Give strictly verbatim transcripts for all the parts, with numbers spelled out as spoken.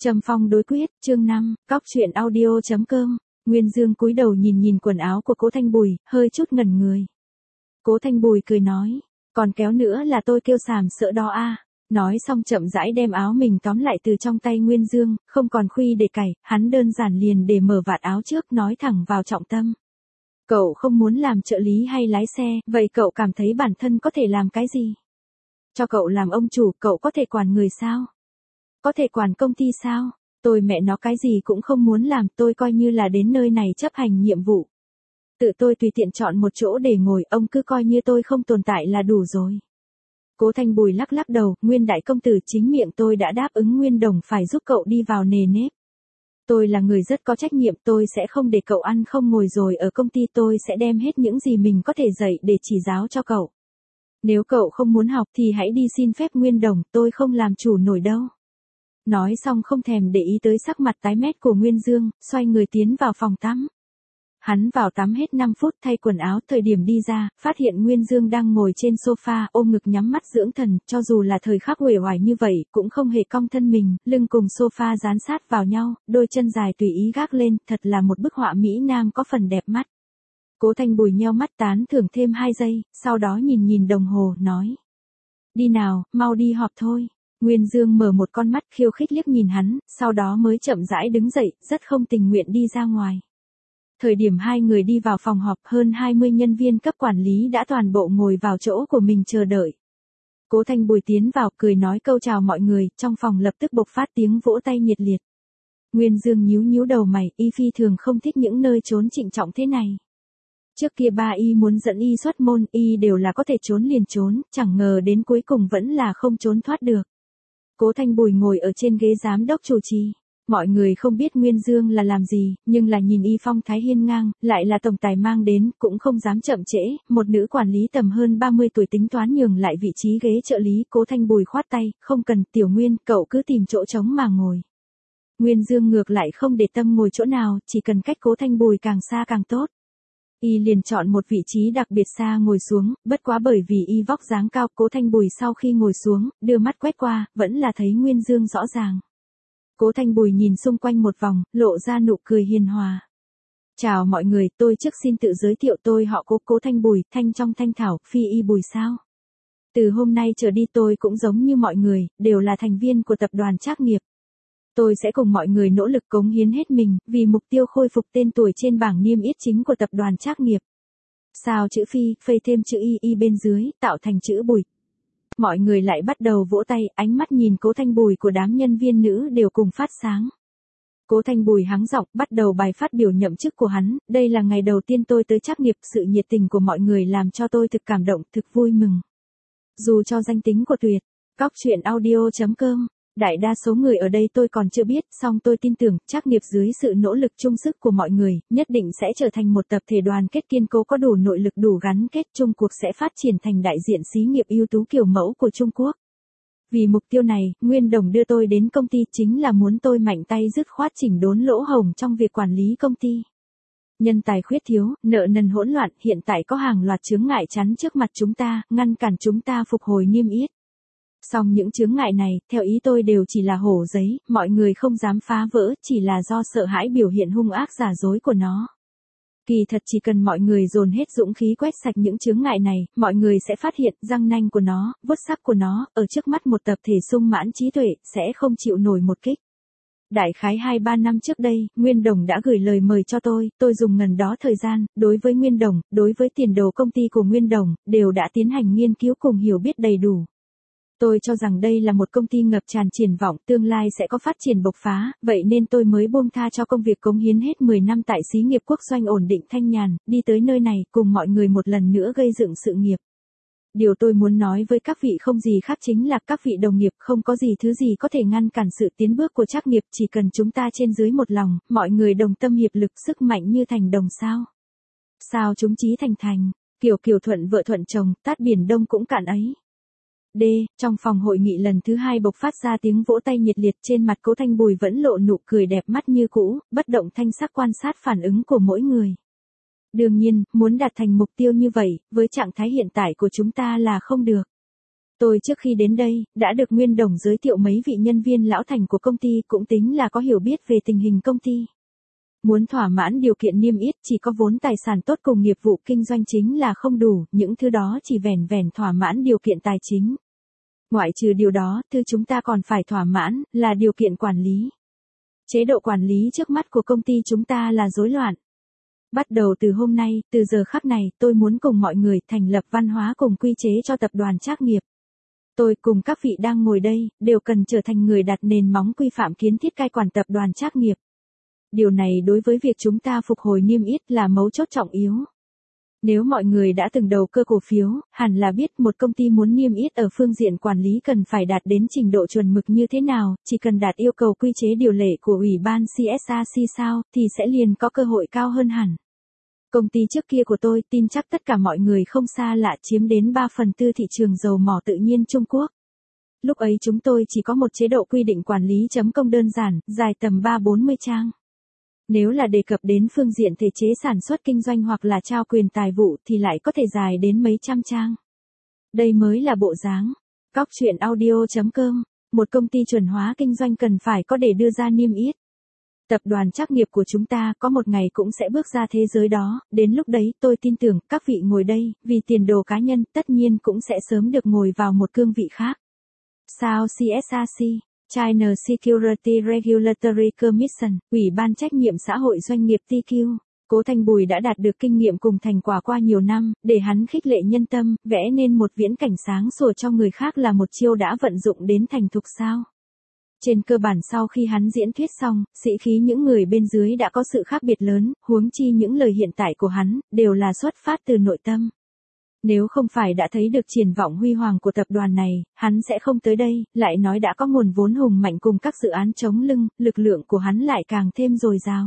Trầm phong đối quyết, chương năm, cóc truyện audio chấm com. Nguyên Dương cúi đầu nhìn nhìn quần áo của Cố Thanh Bùi, hơi chút ngẩn người. Cố Thanh Bùi cười nói, còn kéo nữa là tôi kêu sàm sợ đó a. Nói xong chậm rãi đem áo mình tóm lại từ trong tay Nguyên Dương, không còn khuy để cày, hắn đơn giản liền để mở vạt áo trước nói thẳng vào trọng tâm. Cậu không muốn làm trợ lý hay lái xe, vậy cậu cảm thấy bản thân có thể làm cái gì? Cho cậu làm ông chủ, cậu có thể quản người sao? Có thể quản công ty sao? Tôi mẹ nó cái gì cũng không muốn làm, tôi coi như là đến nơi này chấp hành nhiệm vụ. Tự tôi tùy tiện chọn một chỗ để ngồi, ông cứ coi như tôi không tồn tại là đủ rồi. Cố Thanh Bùi lắc lắc đầu, Nguyên đại công tử, chính miệng tôi đã đáp ứng Nguyên Đồng phải giúp cậu đi vào nề nếp. Tôi là người rất có trách nhiệm, tôi sẽ không để cậu ăn không ngồi rồi ở công ty, tôi sẽ đem hết những gì mình có thể dạy để chỉ giáo cho cậu. Nếu cậu không muốn học thì hãy đi xin phép Nguyên Đồng, tôi không làm chủ nổi đâu. Nói xong không thèm để ý tới sắc mặt tái mét của Nguyên Dương, xoay người tiến vào phòng tắm. Hắn vào tắm hết năm phút thay quần áo, thời điểm đi ra, phát hiện Nguyên Dương đang ngồi trên sofa ôm ngực nhắm mắt dưỡng thần, cho dù là thời khắc uể oải như vậy, cũng không hề cong thân mình, lưng cùng sofa dán sát vào nhau, đôi chân dài tùy ý gác lên, thật là một bức họa mỹ nam có phần đẹp mắt. Cố Thanh Bùi nheo mắt tán thưởng thêm hai giây, sau đó nhìn nhìn đồng hồ, nói. Đi nào, mau đi họp thôi. Nguyên Dương mở một con mắt khiêu khích liếc nhìn hắn, sau đó mới chậm rãi đứng dậy, rất không tình nguyện đi ra ngoài. Thời điểm hai người đi vào phòng họp, hơn hai mươi nhân viên cấp quản lý đã toàn bộ ngồi vào chỗ của mình chờ đợi. Cố Thanh Bùi tiến vào, cười nói câu chào mọi người, trong phòng lập tức bộc phát tiếng vỗ tay nhiệt liệt. Nguyên Dương nhíu nhíu đầu mày, y phi thường không thích những nơi trốn trịnh trọng thế này. Trước kia ba y muốn dẫn y xuất môn, y đều là có thể trốn liền trốn, chẳng ngờ đến cuối cùng vẫn là không trốn thoát được. Cố Thanh Bùi ngồi ở trên ghế giám đốc chủ trì. Mọi người không biết Nguyên Dương là làm gì, nhưng là nhìn y phong thái hiên ngang, lại là tổng tài mang đến, cũng không dám chậm trễ, một nữ quản lý tầm hơn ba mươi tuổi tính toán nhường lại vị trí ghế trợ lý. Cố Thanh Bùi khoát tay, không cần, Tiểu Nguyên, cậu cứ tìm chỗ trống mà ngồi. Nguyên Dương ngược lại không để tâm ngồi chỗ nào, chỉ cần cách Cố Thanh Bùi càng xa càng tốt. Y liền chọn một vị trí đặc biệt xa ngồi xuống, bất quá bởi vì y vóc dáng cao, Cố Thanh Bùi sau khi ngồi xuống, đưa mắt quét qua, vẫn là thấy Nguyên Dương rõ ràng. Cố Thanh Bùi nhìn xung quanh một vòng, lộ ra nụ cười hiền hòa. Chào mọi người, tôi trước xin tự giới thiệu, tôi họ Cố, Cố Thanh Bùi, Thanh trong Thanh Thảo, Phi y Bùi sao. Từ hôm nay trở đi tôi cũng giống như mọi người, đều là thành viên của tập đoàn Trác Nghiệp. Tôi sẽ cùng mọi người nỗ lực cống hiến hết mình, vì mục tiêu khôi phục tên tuổi trên bảng niêm yết chính của tập đoàn Trác Nghiệp. Sao chữ Phi, phây thêm chữ Y Y bên dưới, tạo thành chữ Bùi. Mọi người lại bắt đầu vỗ tay, ánh mắt nhìn Cố Thanh Bùi của đám nhân viên nữ đều cùng phát sáng. Cố Thanh Bùi hắng giọng, bắt đầu bài phát biểu nhậm chức của hắn, đây là ngày đầu tiên tôi tới Trác Nghiệp, sự nhiệt tình của mọi người làm cho tôi thực cảm động, thực vui mừng. Dù cho danh tính của Tuyệt, cóc truyện audio chấm com, đại đa số người ở đây tôi còn chưa biết, song tôi tin tưởng, Trác Nghiệp dưới sự nỗ lực chung sức của mọi người, nhất định sẽ trở thành một tập thể đoàn kết kiên cố, có đủ nội lực, đủ gắn kết, chung cuộc sẽ phát triển thành đại diện xí nghiệp ưu tú kiểu mẫu của Trung Quốc. Vì mục tiêu này, Nguyên Đồng đưa tôi đến công ty chính là muốn tôi mạnh tay dứt khoát chỉnh đốn lỗ hổng trong việc quản lý công ty. Nhân tài khuyết thiếu, nợ nần hỗn loạn, hiện tại có hàng loạt chướng ngại chắn trước mặt chúng ta, ngăn cản chúng ta phục hồi niêm yết. Song những chướng ngại này, theo ý tôi đều chỉ là hổ giấy, mọi người không dám phá vỡ, chỉ là do sợ hãi biểu hiện hung ác giả dối của nó. Kỳ thật chỉ cần mọi người dồn hết dũng khí quét sạch những chướng ngại này, mọi người sẽ phát hiện răng nanh của nó, vuốt sắc của nó, ở trước mắt một tập thể sung mãn trí tuệ, sẽ không chịu nổi một kích. Đại khái hai ba năm trước đây, Nguyên Đồng đã gửi lời mời cho tôi, tôi dùng ngần đó thời gian, đối với Nguyên Đồng, đối với tiền đồ công ty của Nguyên Đồng, đều đã tiến hành nghiên cứu cùng hiểu biết đầy đủ. Tôi cho rằng đây là một công ty ngập tràn triển vọng, tương lai sẽ có phát triển bộc phá, vậy nên tôi mới buông tha cho công việc cống hiến hết mười năm tại xí nghiệp quốc doanh ổn định thanh nhàn, đi tới nơi này cùng mọi người một lần nữa gây dựng sự nghiệp. Điều tôi muốn nói với các vị không gì khác chính là các vị đồng nghiệp, không có gì thứ gì có thể ngăn cản sự tiến bước của Trác Nghiệp, chỉ cần chúng ta trên dưới một lòng, mọi người đồng tâm hiệp lực, sức mạnh như thành đồng sao. Sao chúng chí thành thành, kiểu kiểu thuận vợ thuận chồng, tát biển đông cũng cạn ấy. D. Trong phòng hội nghị lần thứ hai bộc phát ra tiếng vỗ tay nhiệt liệt, trên mặt Cố Thanh Bùi vẫn lộ nụ cười đẹp mắt như cũ, bất động thanh sắc quan sát phản ứng của mỗi người. Đương nhiên, muốn đạt thành mục tiêu như vậy, với trạng thái hiện tại của chúng ta là không được. Tôi trước khi đến đây, đã được Nguyên Đồng giới thiệu mấy vị nhân viên lão thành của công ty cũng tính là có hiểu biết về tình hình công ty. Muốn thỏa mãn điều kiện niêm yết chỉ có vốn tài sản tốt cùng nghiệp vụ kinh doanh chính là không đủ, những thứ đó chỉ vẻn vẻn thỏa mãn điều kiện tài chính. Ngoại trừ điều đó, thứ chúng ta còn phải thỏa mãn, là điều kiện quản lý. Chế độ quản lý trước mắt của công ty chúng ta là rối loạn. Bắt đầu từ hôm nay, từ giờ khắc này, tôi muốn cùng mọi người thành lập văn hóa cùng quy chế cho tập đoàn Trác Nghiệp. Tôi cùng các vị đang ngồi đây, đều cần trở thành người đặt nền móng quy phạm kiến thiết cai quản tập đoàn Trác Nghiệp. Điều này đối với việc chúng ta phục hồi niêm yết là mấu chốt trọng yếu. Nếu mọi người đã từng đầu cơ cổ phiếu, hẳn là biết một công ty muốn niêm yết ở phương diện quản lý cần phải đạt đến trình độ chuẩn mực như thế nào, chỉ cần đạt yêu cầu quy chế điều lệ của Ủy ban xê ét rờ xê sao, thì sẽ liền có cơ hội cao hơn hẳn. Công ty trước kia của tôi tin chắc tất cả mọi người không xa lạ chiếm đến ba phần tư thị trường dầu mỏ tự nhiên Trung Quốc. Lúc ấy chúng tôi chỉ có một chế độ quy định quản lý chấm công đơn giản, dài tầm ba bốn mươi trang. Nếu là đề cập đến phương diện thể chế sản xuất kinh doanh hoặc là trao quyền tài vụ thì lại có thể dài đến mấy trăm trang. Đây mới là bộ dáng. Cóc truyện audio chấm com, một công ty chuẩn hóa kinh doanh cần phải có để đưa ra niêm yết. Tập đoàn Trác Nghiệp của chúng ta có một ngày cũng sẽ bước ra thế giới đó, đến lúc đấy tôi tin tưởng các vị ngồi đây, vì tiền đồ cá nhân tất nhiên cũng sẽ sớm được ngồi vào một cương vị khác. Sao xê ét rờ xê, China Security Regulatory Commission, Ủy ban trách nhiệm xã hội doanh nghiệp tê quy, Cố Thanh Bùi đã đạt được kinh nghiệm cùng thành quả qua nhiều năm, để hắn khích lệ nhân tâm, vẽ nên một viễn cảnh sáng sủa cho người khác là một chiêu đã vận dụng đến thành thục sao. Trên cơ bản sau khi hắn diễn thuyết xong, sĩ khí những người bên dưới đã có sự khác biệt lớn, huống chi những lời hiện tại của hắn, đều là xuất phát từ nội tâm. Nếu không phải đã thấy được triển vọng huy hoàng của tập đoàn này, hắn sẽ không tới đây, lại nói đã có nguồn vốn hùng mạnh cùng các dự án chống lưng, lực lượng của hắn lại càng thêm dồi dào.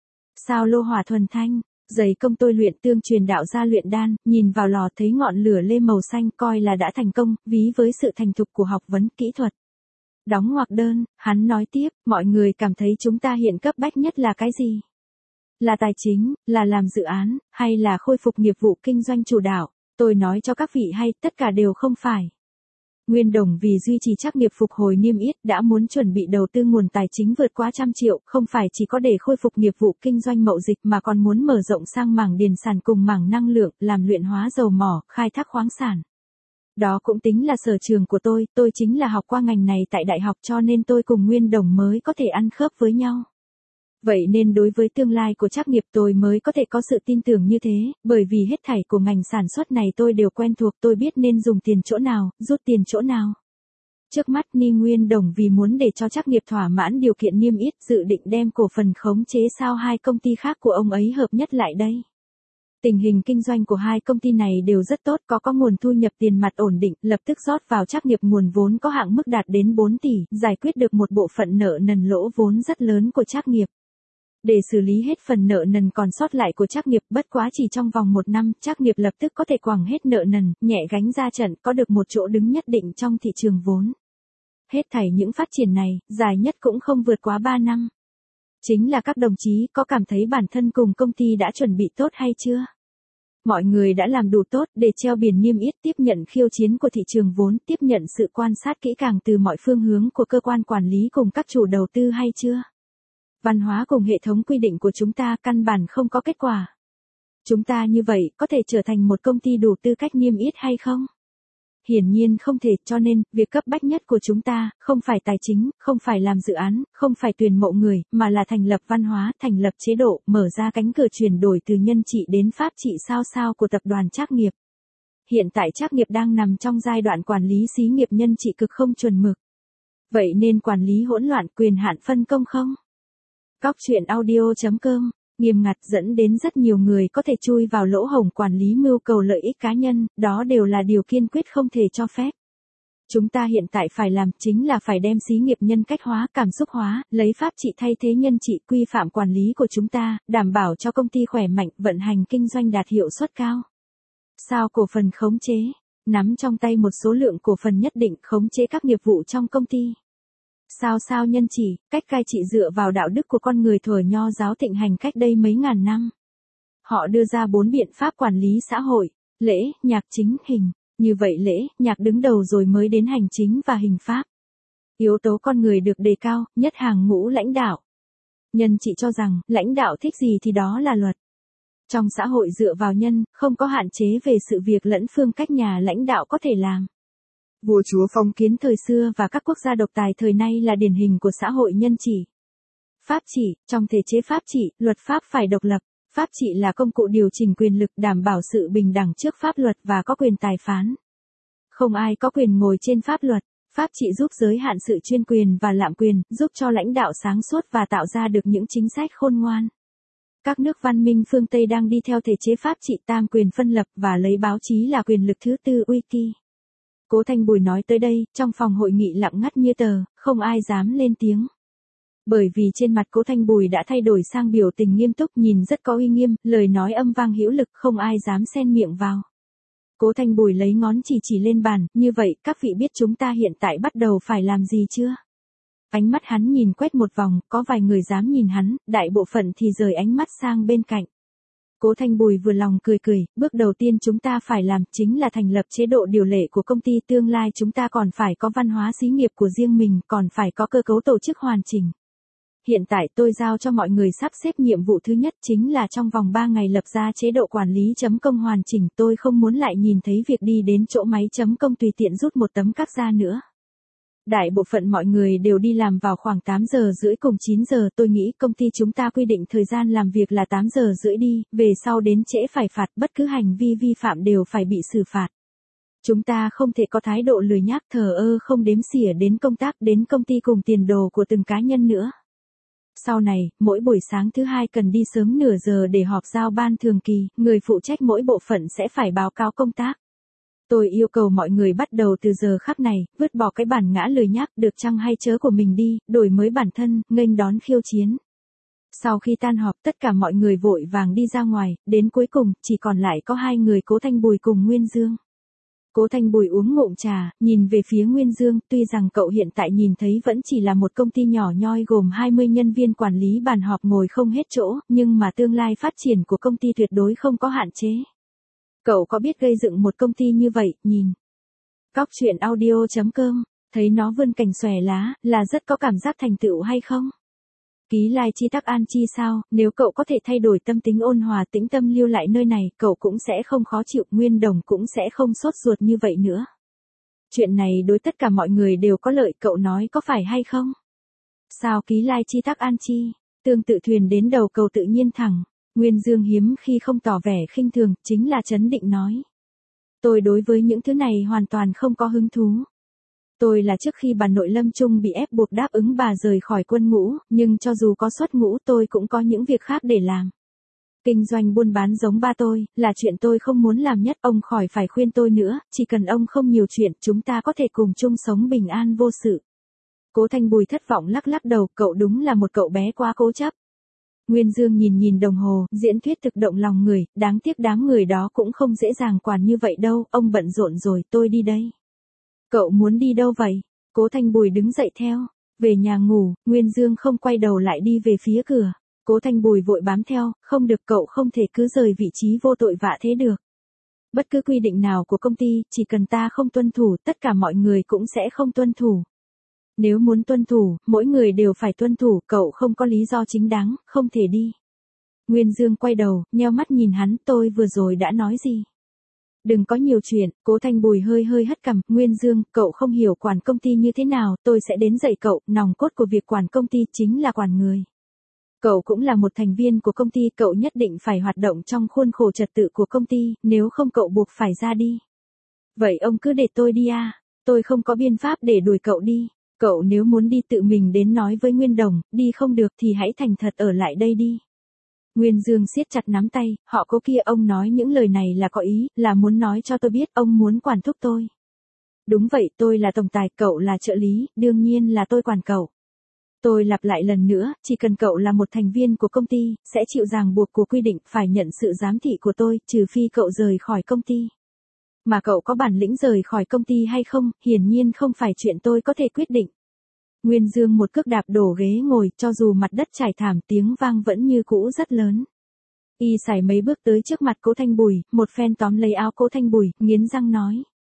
Sao lô hỏa thuần thanh, dày công tôi luyện tương truyền đạo ra luyện đan, nhìn vào lò thấy ngọn lửa lê màu xanh coi là đã thành công, ví với sự thành thục của học vấn kỹ thuật. Đóng ngoặc đơn, hắn nói tiếp, mọi người cảm thấy chúng ta hiện cấp bách nhất là cái gì? Là tài chính, là làm dự án, hay là khôi phục nghiệp vụ kinh doanh chủ đạo? Tôi nói cho các vị hay, tất cả đều không phải. Nguyên Đồng vì duy trì Trác Nghiệp phục hồi niêm yết đã muốn chuẩn bị đầu tư nguồn tài chính vượt quá trăm triệu, không phải chỉ có để khôi phục nghiệp vụ kinh doanh mậu dịch mà còn muốn mở rộng sang mảng điền sản cùng mảng năng lượng, làm luyện hóa dầu mỏ, khai thác khoáng sản. Đó cũng tính là sở trường của tôi, tôi chính là học qua ngành này tại đại học cho nên tôi cùng Nguyên Đồng mới có thể ăn khớp với nhau. Vậy nên đối với tương lai của Trác Nghiệp tôi mới có thể có sự tin tưởng như thế, bởi vì hết thảy của ngành sản xuất này tôi đều quen thuộc, tôi biết nên dùng tiền chỗ nào, rút tiền chỗ nào. Trước mắt Ni Nguyên Đồng vì muốn để cho Trác Nghiệp thỏa mãn điều kiện niêm yết dự định đem cổ phần khống chế sao hai công ty khác của ông ấy hợp nhất lại đây. Tình hình kinh doanh của hai công ty này đều rất tốt, có có nguồn thu nhập tiền mặt ổn định, lập tức rót vào Trác Nghiệp nguồn vốn có hạn mức đạt đến bốn tỷ, giải quyết được một bộ phận nợ nần lỗ vốn rất lớn của Trác Nghiệp. Để xử lý hết phần nợ nần còn sót lại của Trác Nghiệp, bất quá chỉ trong vòng một năm, Trác Nghiệp lập tức có thể quẳng hết nợ nần, nhẹ gánh ra trận, có được một chỗ đứng nhất định trong thị trường vốn. Hết thảy những phát triển này, dài nhất cũng không vượt quá ba năm. Chính là các đồng chí có cảm thấy bản thân cùng công ty đã chuẩn bị tốt hay chưa? Mọi người đã làm đủ tốt để treo biển niêm yết tiếp nhận khiêu chiến của thị trường vốn, tiếp nhận sự quan sát kỹ càng từ mọi phương hướng của cơ quan quản lý cùng các chủ đầu tư hay chưa? Văn hóa cùng hệ thống quy định của chúng ta căn bản không có kết quả. Chúng ta như vậy có thể trở thành một công ty đủ tư cách niêm yết hay không? Hiển nhiên không thể, cho nên, việc cấp bách nhất của chúng ta, không phải tài chính, không phải làm dự án, không phải tuyển mộ người, mà là thành lập văn hóa, thành lập chế độ, mở ra cánh cửa chuyển đổi từ nhân trị đến pháp trị sao sao của tập đoàn Trác Nghiệp. Hiện tại Trác Nghiệp đang nằm trong giai đoạn quản lý xí nghiệp nhân trị cực không chuẩn mực. Vậy nên quản lý hỗn loạn, quyền hạn phân công không? Cóc truyện audio chấm com, nghiêm ngặt dẫn đến rất nhiều người có thể chui vào lỗ hổng quản lý mưu cầu lợi ích cá nhân, đó đều là điều kiên quyết không thể cho phép. Chúng ta hiện tại phải làm chính là phải đem xí nghiệp nhân cách hóa, cảm xúc hóa, lấy pháp trị thay thế nhân trị, quy phạm quản lý của chúng ta, đảm bảo cho công ty khỏe mạnh, vận hành kinh doanh đạt hiệu suất cao. Sao cổ phần khống chế, nắm trong tay một số lượng cổ phần nhất định, khống chế các nghiệp vụ trong công ty. Sao sao nhân chỉ, cách cai trị dựa vào đạo đức của con người thuở nho giáo thịnh hành cách đây mấy ngàn năm. Họ đưa ra bốn biện pháp quản lý xã hội, lễ, nhạc chính, hình. Như vậy lễ, nhạc đứng đầu rồi mới đến hành chính và hình pháp. Yếu tố con người được đề cao, nhất hàng ngũ lãnh đạo. Nhân chị cho rằng, lãnh đạo thích gì thì đó là luật. Trong xã hội dựa vào nhân, không có hạn chế về sự việc lẫn phương cách nhà lãnh đạo có thể làm. Vua chúa phong kiến thời xưa và các quốc gia độc tài thời nay là điển hình của xã hội nhân chỉ. Pháp trị, trong thể chế pháp trị, luật pháp phải độc lập. Pháp trị là công cụ điều chỉnh quyền lực đảm bảo sự bình đẳng trước pháp luật và có quyền tài phán. Không ai có quyền ngồi trên pháp luật. Pháp trị giúp giới hạn sự chuyên quyền và lạm quyền, giúp cho lãnh đạo sáng suốt và tạo ra được những chính sách khôn ngoan. Các nước văn minh phương Tây đang đi theo thể chế pháp trị tam quyền phân lập và lấy báo chí là quyền lực thứ tư uy kỳ. Cố Thanh Bùi nói tới đây, trong phòng hội nghị lặng ngắt như tờ, không ai dám lên tiếng. Bởi vì trên mặt Cố Thanh Bùi đã thay đổi sang biểu tình nghiêm túc, nhìn rất có uy nghiêm, lời nói âm vang hữu lực, không ai dám xen miệng vào. Cố Thanh Bùi lấy ngón chỉ chỉ lên bàn, như vậy, các vị biết chúng ta hiện tại bắt đầu phải làm gì chưa? Ánh mắt hắn nhìn quét một vòng, có vài người dám nhìn hắn, đại bộ phận thì rời ánh mắt sang bên cạnh. Cố Thanh Bùi vừa lòng cười cười, bước đầu tiên chúng ta phải làm chính là thành lập chế độ điều lệ của công ty, tương lai chúng ta còn phải có văn hóa xí nghiệp của riêng mình, còn phải có cơ cấu tổ chức hoàn chỉnh. Hiện tại tôi giao cho mọi người sắp xếp nhiệm vụ thứ nhất chính là trong vòng ba ngày lập ra chế độ quản lý chấm công hoàn chỉnh, tôi không muốn lại nhìn thấy việc đi đến chỗ máy chấm công tùy tiện rút một tấm các ra nữa. Đại bộ phận mọi người đều đi làm vào khoảng tám giờ rưỡi cùng chín giờ, tôi nghĩ công ty chúng ta quy định thời gian làm việc là tám giờ rưỡi đi, về sau đến trễ phải phạt, bất cứ hành vi vi phạm đều phải bị xử phạt. Chúng ta không thể có thái độ lười nhác thờ ơ không đếm xỉa đến công tác, đến công ty cùng tiền đồ của từng cá nhân nữa. Sau này, mỗi buổi sáng thứ hai cần đi sớm nửa giờ để họp giao ban thường kỳ, người phụ trách mỗi bộ phận sẽ phải báo cáo công tác. Tôi yêu cầu mọi người bắt đầu từ giờ khắc này, vứt bỏ cái bản ngã lười nhác được chăng hay chớ của mình đi, đổi mới bản thân, nghênh đón khiêu chiến. Sau khi tan họp, tất cả mọi người vội vàng đi ra ngoài, đến cuối cùng, chỉ còn lại có hai người Cố Thanh Bùi cùng Nguyên Dương. Cố Thanh Bùi uống ngụm trà, nhìn về phía Nguyên Dương, tuy rằng cậu hiện tại nhìn thấy vẫn chỉ là một công ty nhỏ nhoi gồm hai mươi nhân viên quản lý bàn họp ngồi không hết chỗ, nhưng mà tương lai phát triển của công ty tuyệt đối không có hạn chế. Cậu có biết gây dựng một công ty như vậy, nhìn. Cóc truyện audio chấm com, thấy nó vươn cành xòe lá, là rất có cảm giác thành tựu hay không? Ký lai chi tắc an chi sao, nếu cậu có thể thay đổi tâm tính ôn hòa tĩnh tâm lưu lại nơi này, cậu cũng sẽ không khó chịu, Nguyên Đồng cũng sẽ không sốt ruột như vậy nữa. Chuyện này đối tất cả mọi người đều có lợi, cậu nói có phải hay không? Sao ký lai chi tắc an chi, tương tự thuyền đến đầu cầu tự nhiên thẳng. Nguyên Dương hiếm khi không tỏ vẻ khinh thường, chính là trấn định nói. Tôi đối với những thứ này hoàn toàn không có hứng thú. Tôi là trước khi bà nội Lâm Trung bị ép buộc đáp ứng bà rời khỏi quân ngũ, nhưng cho dù có xuất ngũ tôi cũng có những việc khác để làm. Kinh doanh buôn bán giống ba tôi, là chuyện tôi không muốn làm nhất, ông khỏi phải khuyên tôi nữa, chỉ cần ông không nhiều chuyện, chúng ta có thể cùng chung sống bình an vô sự. Cố Thanh Bùi thất vọng lắc lắc đầu, cậu đúng là một cậu bé quá cố chấp. Nguyên Dương nhìn nhìn đồng hồ, diễn thuyết thực động lòng người, đáng tiếc đám người đó cũng không dễ dàng quản như vậy đâu, ông bận rộn rồi, tôi đi đây. Cậu muốn đi đâu vậy? Cố Thanh Bùi đứng dậy theo, về nhà ngủ, Nguyên Dương không quay đầu lại đi về phía cửa. Cố Thanh Bùi vội bám theo, không được, cậu không thể cứ rời vị trí vô tội vạ thế được. Bất cứ quy định nào của công ty, chỉ cần ta không tuân thủ, tất cả mọi người cũng sẽ không tuân thủ. Nếu muốn tuân thủ, mỗi người đều phải tuân thủ, cậu không có lý do chính đáng, không thể đi. Nguyên Dương quay đầu, nheo mắt nhìn hắn, tôi vừa rồi đã nói gì? Đừng có nhiều chuyện, Cố Thanh Bùi hơi hơi hất cằm, Nguyên Dương, cậu không hiểu quản công ty như thế nào, tôi sẽ đến dạy cậu, nòng cốt của việc quản công ty chính là quản người. Cậu cũng là một thành viên của công ty, cậu nhất định phải hoạt động trong khuôn khổ trật tự của công ty, nếu không cậu buộc phải ra đi. Vậy ông cứ để tôi đi à, tôi không có biện pháp để đuổi cậu đi. Cậu nếu muốn đi tự mình đến nói với Nguyên Đồng, đi không được thì hãy thành thật ở lại đây đi. Nguyên Dương siết chặt nắm tay, họ Cố kia, ông nói những lời này là có ý, là muốn nói cho tôi biết ông muốn quản thúc tôi. Đúng vậy, tôi là tổng tài, cậu là trợ lý, đương nhiên là tôi quản cậu. Tôi lặp lại lần nữa, chỉ cần cậu là một thành viên của công ty, sẽ chịu ràng buộc của quy định, phải nhận sự giám thị của tôi, trừ phi cậu rời khỏi công ty. Mà cậu có bản lĩnh rời khỏi công ty hay không, hiển nhiên không phải chuyện tôi có thể quyết định. Nguyên Dương một cước đạp đổ ghế ngồi, cho dù mặt đất trải thảm tiếng vang vẫn như cũ rất lớn. Y sải mấy bước tới trước mặt Cố Thanh Bùi, một phen tóm lấy áo Cố Thanh Bùi, nghiến răng nói.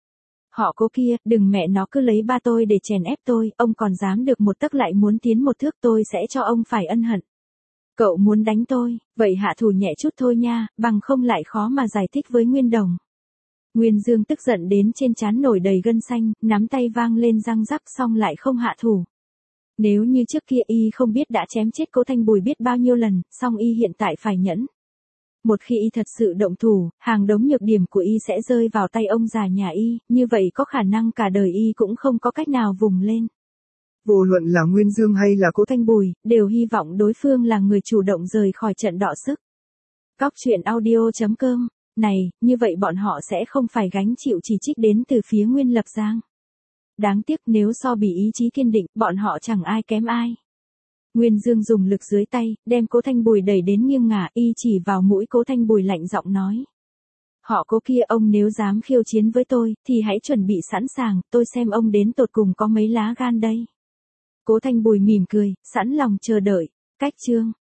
Họ Cố kia, đừng mẹ nó cứ lấy ba tôi để chèn ép tôi, ông còn dám được một tấc lại muốn tiến một thước, tôi sẽ cho ông phải ân hận. Cậu muốn đánh tôi, vậy hạ thủ nhẹ chút thôi nha, bằng không lại khó mà giải thích với Nguyên Đồng. Nguyên Dương tức giận đến trên trán nổi đầy gân xanh, nắm tay vang lên răng rắc xong lại không hạ thủ. Nếu như trước kia y không biết đã chém chết Cố Thanh Bùi biết bao nhiêu lần, song y hiện tại phải nhẫn. Một khi y thật sự động thủ, hàng đống nhược điểm của y sẽ rơi vào tay ông già nhà y, như vậy có khả năng cả đời y cũng không có cách nào vùng lên. Vô luận là Nguyên Dương hay là Cố Thanh Bùi, đều hy vọng đối phương là người chủ động rời khỏi trận đọ sức. Cóc truyện audio chấm com. Này, như vậy bọn họ sẽ không phải gánh chịu chỉ trích đến từ phía Nguyên Lập Giang. Đáng tiếc nếu so bì ý chí kiên định, bọn họ chẳng ai kém ai. Nguyên Dương dùng lực dưới tay, đem Cố Thanh Bùi đẩy đến nghiêng ngả, y chỉ vào mũi Cố Thanh Bùi lạnh giọng nói. Họ Cố kia, ông nếu dám khiêu chiến với tôi, thì hãy chuẩn bị sẵn sàng, tôi xem ông đến tột cùng có mấy lá gan đây. Cố Thanh Bùi mỉm cười, sẵn lòng chờ đợi. Cách chương